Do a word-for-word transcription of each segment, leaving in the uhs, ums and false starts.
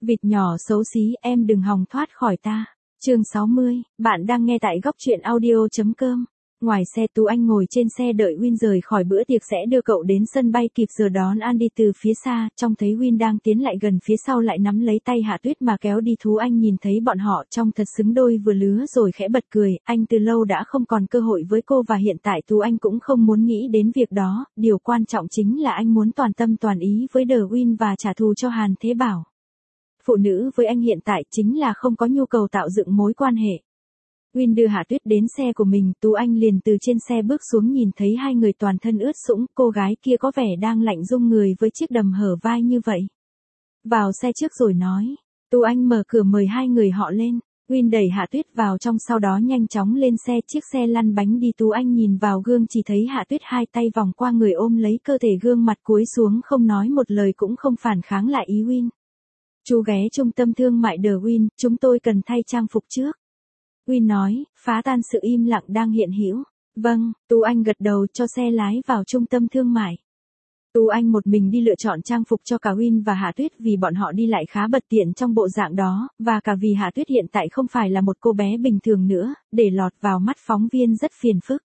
Vịt nhỏ xấu xí, em đừng hòng thoát khỏi ta. Chương sáu mươi, bạn đang nghe tại góc truyện audio.com. Ngoài xe Tú Anh ngồi trên xe đợi Win rời khỏi bữa tiệc sẽ đưa cậu đến sân bay kịp giờ đón Andy từ phía xa, trông thấy Win đang tiến lại gần phía sau lại nắm lấy tay Hạ Tuyết mà kéo đi. Tú Anh nhìn thấy bọn họ trông thật xứng đôi vừa lứa rồi khẽ bật cười, anh từ lâu đã không còn cơ hội với cô và hiện tại Tú Anh cũng không muốn nghĩ đến việc đó, điều quan trọng chính là anh muốn toàn tâm toàn ý với The Win và trả thù cho Hàn Thế Bảo. Phụ nữ với anh hiện tại chính là không có nhu cầu tạo dựng mối quan hệ. Win đưa Hạ Tuyết đến xe của mình, Tú Anh liền từ trên xe bước xuống nhìn thấy hai người toàn thân ướt sũng, cô gái kia có vẻ đang lạnh run người với chiếc đầm hở vai như vậy. Vào xe trước rồi nói. Tú Anh mở cửa mời hai người họ lên. Win đẩy Hạ Tuyết vào trong sau đó nhanh chóng lên xe, chiếc xe lăn bánh đi. Tú Anh nhìn vào gương chỉ thấy Hạ Tuyết hai tay vòng qua người ôm lấy cơ thể, gương mặt cúi xuống không nói một lời cũng không phản kháng lại ý Win. Chú ghé trung tâm thương mại The Win, chúng tôi cần thay trang phục trước. Win nói, phá tan sự im lặng đang hiện hữu. Vâng, Tú Anh gật đầu cho xe lái vào trung tâm thương mại. Tú Anh một mình đi lựa chọn trang phục cho cả Win và Hạ Tuyết vì bọn họ đi lại khá bật tiện trong bộ dạng đó, và cả vì Hạ Tuyết hiện tại không phải là một cô bé bình thường nữa, để lọt vào mắt phóng viên rất phiền phức.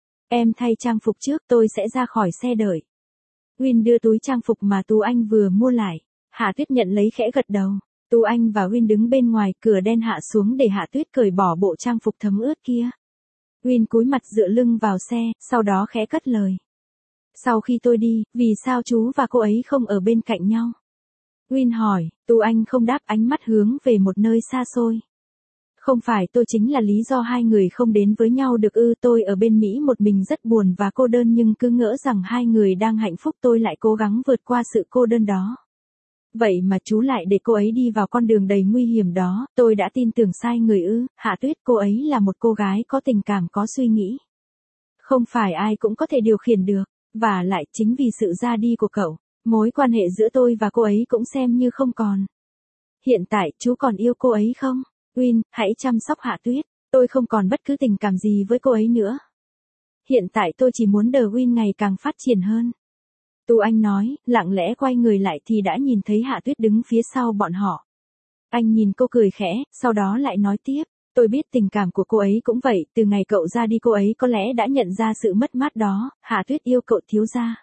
Em thay trang phục trước, tôi sẽ ra khỏi xe đợi. Win đưa túi trang phục mà Tú Anh vừa mua lại. Hạ Tuyết nhận lấy khẽ gật đầu. Tú Anh và Win đứng bên ngoài, cửa đen hạ xuống để Hạ Tuyết cởi bỏ bộ trang phục thấm ướt kia. Win cúi mặt dựa lưng vào xe, sau đó khẽ cất lời. Sau khi tôi đi, vì sao chú và cô ấy không ở bên cạnh nhau? Win hỏi, Tú Anh không đáp, ánh mắt hướng về một nơi xa xôi. Không phải tôi chính là lý do hai người không đến với nhau được ư? Tôi ở bên Mỹ một mình rất buồn và cô đơn nhưng cứ ngỡ rằng hai người đang hạnh phúc, tôi lại cố gắng vượt qua sự cô đơn đó. Vậy mà chú lại để cô ấy đi vào con đường đầy nguy hiểm đó, tôi đã tin tưởng sai người ư? Hạ Tuyết, cô ấy là một cô gái có tình cảm, có suy nghĩ. Không phải ai cũng có thể điều khiển được, và lại chính vì sự ra đi của cậu, mối quan hệ giữa tôi và cô ấy cũng xem như không còn. Hiện tại, chú còn yêu cô ấy không? Win, hãy chăm sóc Hạ Tuyết, tôi không còn bất cứ tình cảm gì với cô ấy nữa. Hiện tại tôi chỉ muốn The Win ngày càng phát triển hơn. Tú Anh nói, lặng lẽ quay người lại thì đã nhìn thấy Hạ Tuyết đứng phía sau bọn họ. Anh nhìn cô cười khẽ, sau đó lại nói tiếp, tôi biết tình cảm của cô ấy cũng vậy, từ ngày cậu ra đi cô ấy có lẽ đã nhận ra sự mất mát đó. Hạ Tuyết yêu cậu thiếu gia.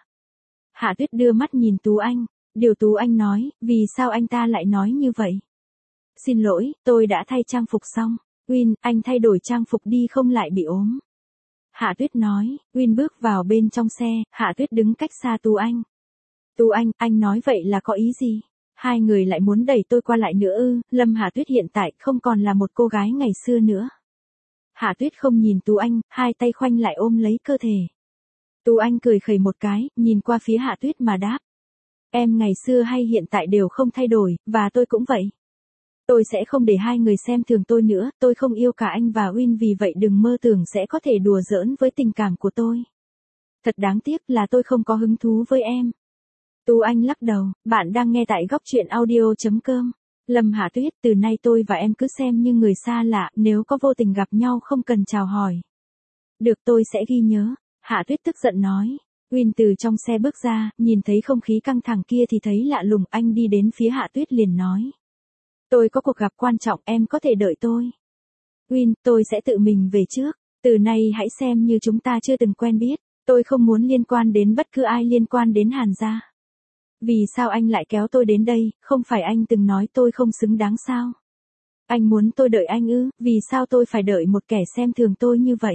Hạ Tuyết đưa mắt nhìn Tú Anh, điều Tú Anh nói, vì sao anh ta lại nói như vậy? Xin lỗi, tôi đã thay trang phục xong. Win, anh thay đổi trang phục đi không lại bị ốm. Hạ Tuyết nói. Win bước vào bên trong xe, Hạ Tuyết đứng cách xa Tú Anh. Tú Anh, anh nói vậy là có ý gì? Hai người lại muốn đẩy tôi qua lại nữa ư? Lâm Hạ Tuyết hiện tại không còn là một cô gái ngày xưa nữa. Hạ Tuyết không nhìn Tú Anh, hai tay khoanh lại ôm lấy cơ thể. Tú Anh cười khẩy một cái, nhìn qua phía Hạ Tuyết mà đáp. Em ngày xưa hay hiện tại đều không thay đổi, và tôi cũng vậy. Tôi sẽ không để hai người xem thường tôi nữa, tôi không yêu cả anh và Win, vì vậy đừng mơ tưởng sẽ có thể đùa giỡn với tình cảm của tôi. Thật đáng tiếc là tôi không có hứng thú với em. Tú Anh lắc đầu, bạn đang nghe tại góc truyện audio.com. Lâm Hạ Tuyết, từ nay tôi và em cứ xem như người xa lạ, nếu có vô tình gặp nhau không cần chào hỏi. Được, tôi sẽ ghi nhớ. Hạ Tuyết tức giận nói. Win từ trong xe bước ra, nhìn thấy không khí căng thẳng kia thì thấy lạ lùng, anh đi đến phía Hạ Tuyết liền nói. Tôi có cuộc gặp quan trọng, em có thể đợi tôi. Win, tôi sẽ tự mình về trước. Từ nay hãy xem như chúng ta chưa từng quen biết. Tôi không muốn liên quan đến bất cứ ai liên quan đến Hàn gia. Vì sao anh lại kéo tôi đến đây, không phải anh từng nói tôi không xứng đáng sao? Anh muốn tôi đợi anh ư, vì sao tôi phải đợi một kẻ xem thường tôi như vậy?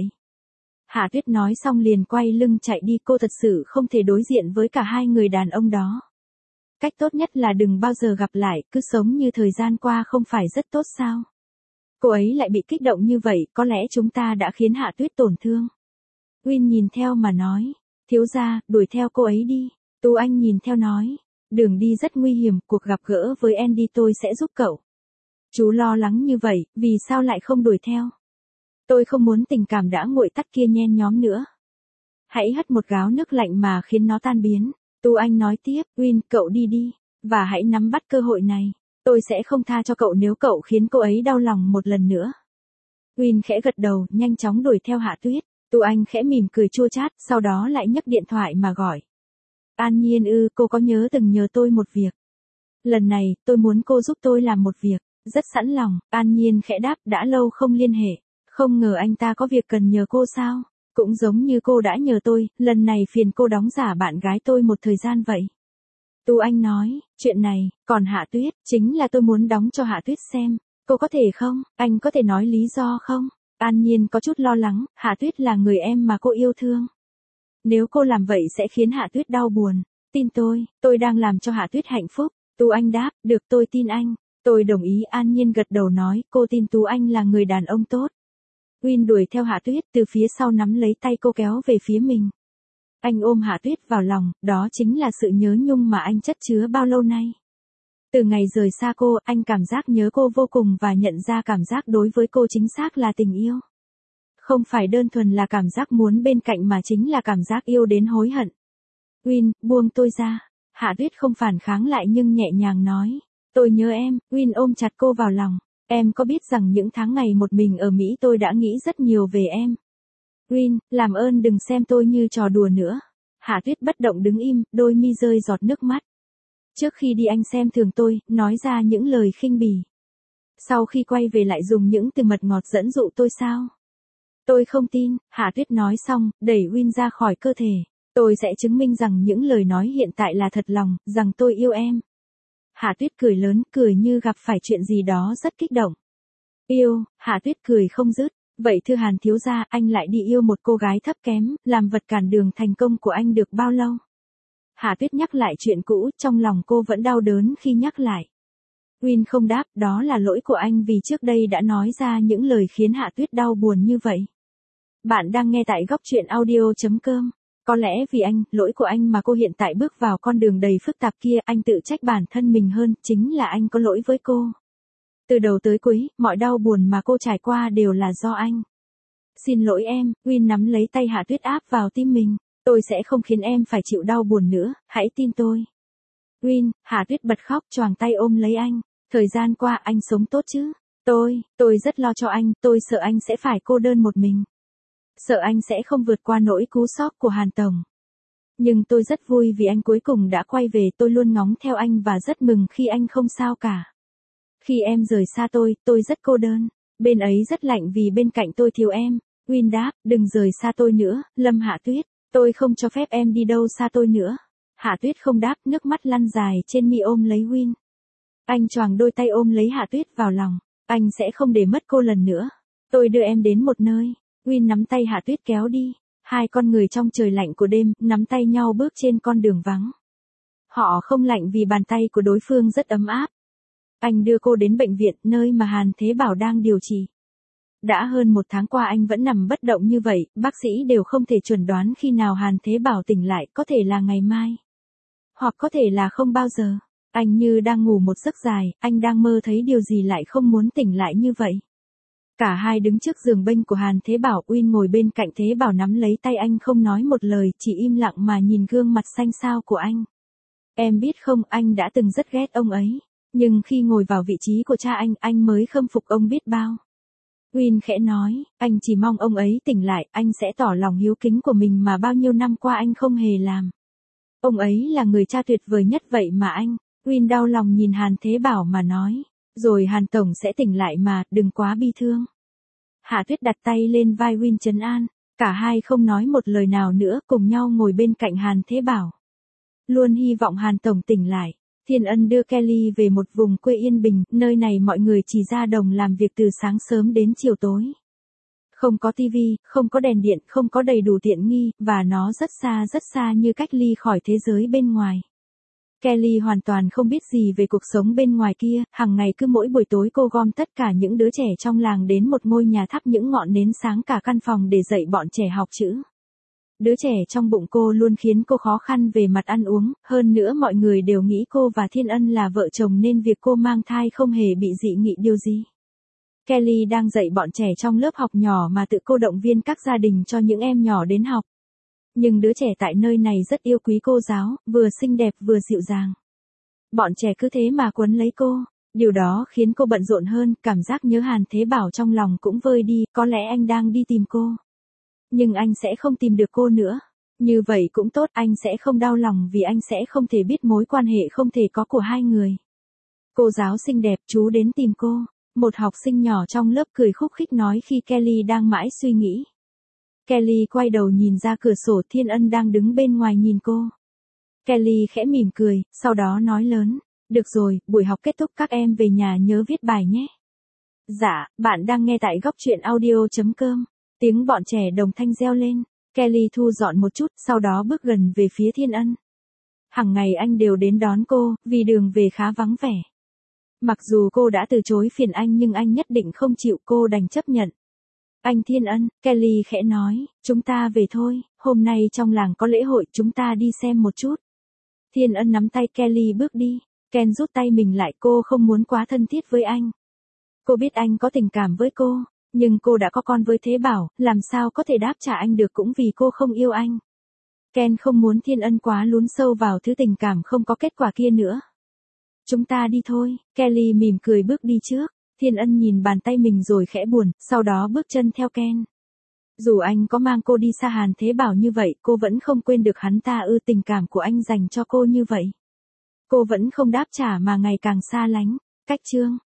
Hạ Tuyết nói xong liền quay lưng chạy đi, cô thật sự không thể đối diện với cả hai người đàn ông đó. Cách tốt nhất là đừng bao giờ gặp lại, cứ sống như thời gian qua không phải rất tốt sao? Cô ấy lại bị kích động như vậy, có lẽ chúng ta đã khiến Hạ Tuyết tổn thương. Win nhìn theo mà nói, thiếu gia, đuổi theo cô ấy đi. Tú Anh nhìn theo nói, đường đi rất nguy hiểm, cuộc gặp gỡ với Andy tôi sẽ giúp cậu. Chú lo lắng như vậy, vì sao lại không đuổi theo? Tôi không muốn tình cảm đã nguội tắt kia nhen nhóm nữa. Hãy hất một gáo nước lạnh mà khiến nó tan biến. Tú Anh nói tiếp, Win, cậu đi đi, và hãy nắm bắt cơ hội này. Tôi sẽ không tha cho cậu nếu cậu khiến cô ấy đau lòng một lần nữa. Win khẽ gật đầu, nhanh chóng đuổi theo Hạ Tuyết. Tú Anh khẽ mỉm cười chua chát, sau đó lại nhấc điện thoại mà gọi. An Nhiên ư, cô có nhớ từng nhờ tôi một việc. Lần này, tôi muốn cô giúp tôi làm một việc. Rất sẵn lòng, An Nhiên khẽ đáp, đã lâu không liên hệ. Không ngờ anh ta có việc cần nhờ cô sao? Cũng giống như cô đã nhờ tôi, lần này phiền cô đóng giả bạn gái tôi một thời gian vậy. Tú Anh nói, chuyện này, còn Hạ Tuyết, chính là tôi muốn đóng cho Hạ Tuyết xem. Cô có thể không? Anh có thể nói lý do không? An Nhiên có chút lo lắng, Hạ Tuyết là người em mà cô yêu thương. Nếu cô làm vậy sẽ khiến Hạ Tuyết đau buồn. Tin tôi, tôi đang làm cho Hạ Tuyết hạnh phúc. Tú Anh đáp, được tôi tin anh. Tôi đồng ý. An Nhiên gật đầu nói, cô tin Tú Anh là người đàn ông tốt. Win đuổi theo Hạ Tuyết từ phía sau nắm lấy tay cô kéo về phía mình. Anh ôm Hạ Tuyết vào lòng, đó chính là sự nhớ nhung mà anh chất chứa bao lâu nay. Từ ngày rời xa cô, anh cảm giác nhớ cô vô cùng và nhận ra cảm giác đối với cô chính xác là tình yêu. Không phải đơn thuần là cảm giác muốn bên cạnh mà chính là cảm giác yêu đến hối hận. Win, buông tôi ra. Hạ Tuyết không phản kháng lại nhưng nhẹ nhàng nói. Tôi nhớ em. Win ôm chặt cô vào lòng. Em có biết rằng những tháng ngày một mình ở Mỹ tôi đã nghĩ rất nhiều về em. Win, làm ơn đừng xem tôi như trò đùa nữa. Hạ Tuyết bất động đứng im, đôi mi rơi giọt nước mắt. Trước khi đi anh xem thường tôi, nói ra những lời khinh bỉ. Sau khi quay về lại dùng những từ mật ngọt dẫn dụ tôi sao? Tôi không tin. Hạ Tuyết nói xong, đẩy Win ra khỏi cơ thể. Tôi sẽ chứng minh rằng những lời nói hiện tại là thật lòng, rằng tôi yêu em. Hạ Tuyết cười lớn, cười như gặp phải chuyện gì đó rất kích động. Yêu, Hạ Tuyết cười không dứt. Vậy thưa Hàn thiếu gia, anh lại đi yêu một cô gái thấp kém, làm vật cản đường thành công của anh được bao lâu? Hạ Tuyết nhắc lại chuyện cũ, trong lòng cô vẫn đau đớn khi nhắc lại. Win không đáp, đó là lỗi của anh vì trước đây đã nói ra những lời khiến Hạ Tuyết đau buồn như vậy. Bạn đang nghe tại góc truyện audio chấm com. Có lẽ vì anh, lỗi của anh mà cô hiện tại bước vào con đường đầy phức tạp kia, anh tự trách bản thân mình hơn, chính là anh có lỗi với cô. Từ đầu tới cuối, mọi đau buồn mà cô trải qua đều là do anh. Xin lỗi em. Win nắm lấy tay Hạ Tuyết áp vào tim mình. Tôi sẽ không khiến em phải chịu đau buồn nữa, hãy tin tôi. Win, Hạ Tuyết bật khóc choàng tay ôm lấy anh. Thời gian qua anh sống tốt chứ? Tôi, tôi rất lo cho anh, tôi sợ anh sẽ phải cô đơn một mình. Sợ anh sẽ không vượt qua nỗi cú sốc của Hàn Tổng. Nhưng tôi rất vui vì anh cuối cùng đã quay về, tôi luôn ngóng theo anh và rất mừng khi anh không sao cả. Khi em rời xa tôi, tôi rất cô đơn. Bên ấy rất lạnh vì bên cạnh tôi thiếu em. Win đáp, đừng rời xa tôi nữa, Lâm Hạ Tuyết. Tôi không cho phép em đi đâu xa tôi nữa. Hạ Tuyết không đáp, nước mắt lăn dài trên mi ôm lấy Win. Anh choàng đôi tay ôm lấy Hạ Tuyết vào lòng. Anh sẽ không để mất cô lần nữa. Tôi đưa em đến một nơi. Win nắm tay Hạ Tuyết kéo đi. Hai con người trong trời lạnh của đêm, nắm tay nhau bước trên con đường vắng. Họ không lạnh vì bàn tay của đối phương rất ấm áp. Anh đưa cô đến bệnh viện, nơi mà Hàn Thế Bảo đang điều trị. Đã hơn một tháng qua anh vẫn nằm bất động như vậy, bác sĩ đều không thể chuẩn đoán khi nào Hàn Thế Bảo tỉnh lại, có thể là ngày mai. Hoặc có thể là không bao giờ. Anh như đang ngủ một giấc dài, anh đang mơ thấy điều gì lại không muốn tỉnh lại như vậy. Cả hai đứng trước giường bênh của Hàn Thế Bảo, Win ngồi bên cạnh Thế Bảo nắm lấy tay anh không nói một lời, chỉ im lặng mà nhìn gương mặt xanh xao của anh. Em biết không, anh đã từng rất ghét ông ấy. Nhưng khi ngồi vào vị trí của cha anh, anh mới khâm phục ông biết bao. Win khẽ nói, anh chỉ mong ông ấy tỉnh lại, anh sẽ tỏ lòng hiếu kính của mình mà bao nhiêu năm qua anh không hề làm. Ông ấy là người cha tuyệt vời nhất vậy mà anh. Win đau lòng nhìn Hàn Thế Bảo mà nói, rồi Hàn Tổng sẽ tỉnh lại mà, đừng quá bi thương. Hạ Tuyết đặt tay lên vai Win trấn an, cả hai không nói một lời nào nữa, cùng nhau ngồi bên cạnh Hàn Thế Bảo. Luôn hy vọng Hàn Tổng tỉnh lại. Thiên Ân đưa Kelly về một vùng quê yên bình, nơi này mọi người chỉ ra đồng làm việc từ sáng sớm đến chiều tối. Không có tivi, không có đèn điện, không có đầy đủ tiện nghi, và nó rất xa rất xa như cách ly khỏi thế giới bên ngoài. Kelly hoàn toàn không biết gì về cuộc sống bên ngoài kia, hàng ngày cứ mỗi buổi tối cô gom tất cả những đứa trẻ trong làng đến một ngôi nhà thắp những ngọn nến sáng cả căn phòng để dạy bọn trẻ học chữ. Đứa trẻ trong bụng cô luôn khiến cô khó khăn về mặt ăn uống, hơn nữa mọi người đều nghĩ cô và Thiên Ân là vợ chồng nên việc cô mang thai không hề bị dị nghị điều gì. Kelly đang dạy bọn trẻ trong lớp học nhỏ mà tự cô động viên các gia đình cho những em nhỏ đến học. Nhưng đứa trẻ tại nơi này rất yêu quý cô giáo, vừa xinh đẹp vừa dịu dàng. Bọn trẻ cứ thế mà quấn lấy cô, điều đó khiến cô bận rộn hơn, cảm giác nhớ Hàn Thế Bảo trong lòng cũng vơi đi, có lẽ anh đang đi tìm cô. Nhưng anh sẽ không tìm được cô nữa. Như vậy cũng tốt, anh sẽ không đau lòng vì anh sẽ không thể biết mối quan hệ không thể có của hai người. Cô giáo xinh đẹp, chú đến tìm cô. Một học sinh nhỏ trong lớp cười khúc khích nói khi Kelly đang mãi suy nghĩ. Kelly quay đầu nhìn ra cửa sổ, Thiên Ân đang đứng bên ngoài nhìn cô. Kelly khẽ mỉm cười, sau đó nói lớn. Được rồi, buổi học kết thúc các em về nhà nhớ viết bài nhé. Dạ, bạn đang nghe tại góc truyện audio.com. Tiếng bọn trẻ đồng thanh reo lên. Kelly thu dọn một chút, sau đó bước gần về phía Thiên Ân. Hằng ngày anh đều đến đón cô, vì đường về khá vắng vẻ. Mặc dù cô đã từ chối phiền anh nhưng anh nhất định không chịu, cô đành chấp nhận. Anh Thiên Ân, Kelly khẽ nói, chúng ta về thôi, hôm nay trong làng có lễ hội, chúng ta đi xem một chút. Thiên Ân nắm tay Kelly bước đi. Ken rút tay mình lại, cô không muốn quá thân thiết với anh. Cô biết anh có tình cảm với cô, nhưng cô đã có con với Thế Bảo, làm sao có thể đáp trả anh được cũng vì cô không yêu anh. Ken không muốn Thiên Ân quá lún sâu vào thứ tình cảm không có kết quả kia nữa. Chúng ta đi thôi, Kelly mỉm cười bước đi trước. Thiên Ân nhìn bàn tay mình rồi khẽ buồn, sau đó bước chân theo Ken. Dù anh có mang cô đi xa Hàn Thế Bảo như vậy, cô vẫn không quên được hắn ta ư, tình cảm của anh dành cho cô như vậy. Cô vẫn không đáp trả mà ngày càng xa lánh. Cách chương